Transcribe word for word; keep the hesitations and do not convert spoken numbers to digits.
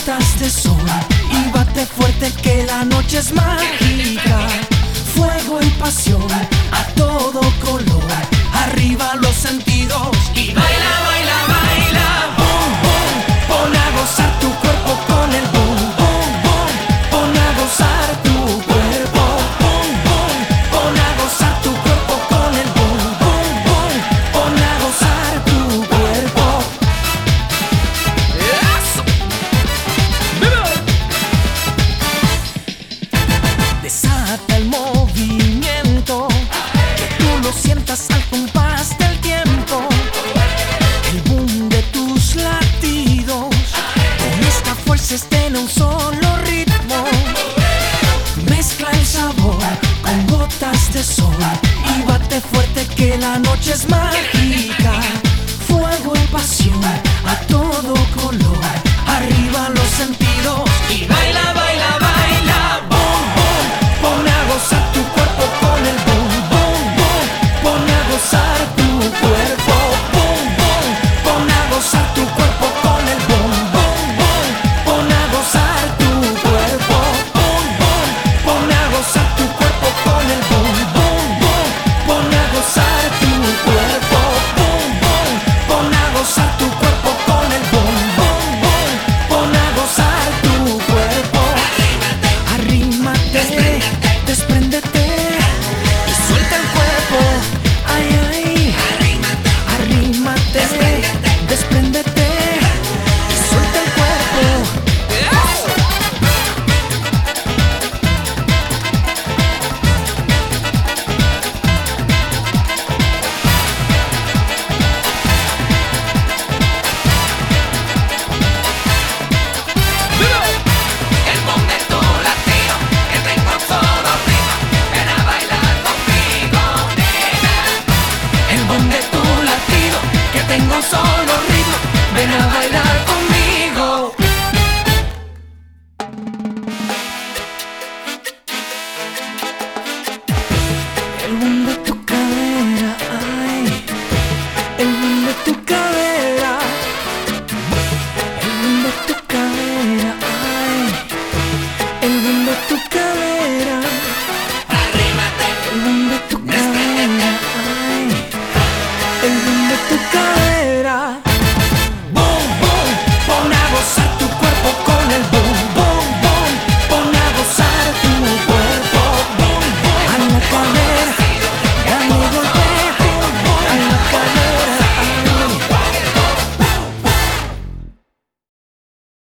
gotas de sol y bate fuerte que la noche es mágica. Fuego y pasión a todo color, arriba los sentidos y baila, baila, baila. Boom, boom, pon a gozar tu cuerpo con el boom, boom, boom. Pon a gozar tu cuerpo, boom, boom. Pon a gozar tu cuerpo con el boom, boom, boom. Pon a gozar tu cuerpo. Eso. Desata el movimiento, que tú lo sientas al compás del tiempo. El boom de tus latidos, con esta fuerza está en un solo ritmo. Mezcla el sabor con gotas de sol y bate fuerte que la noche es mágica.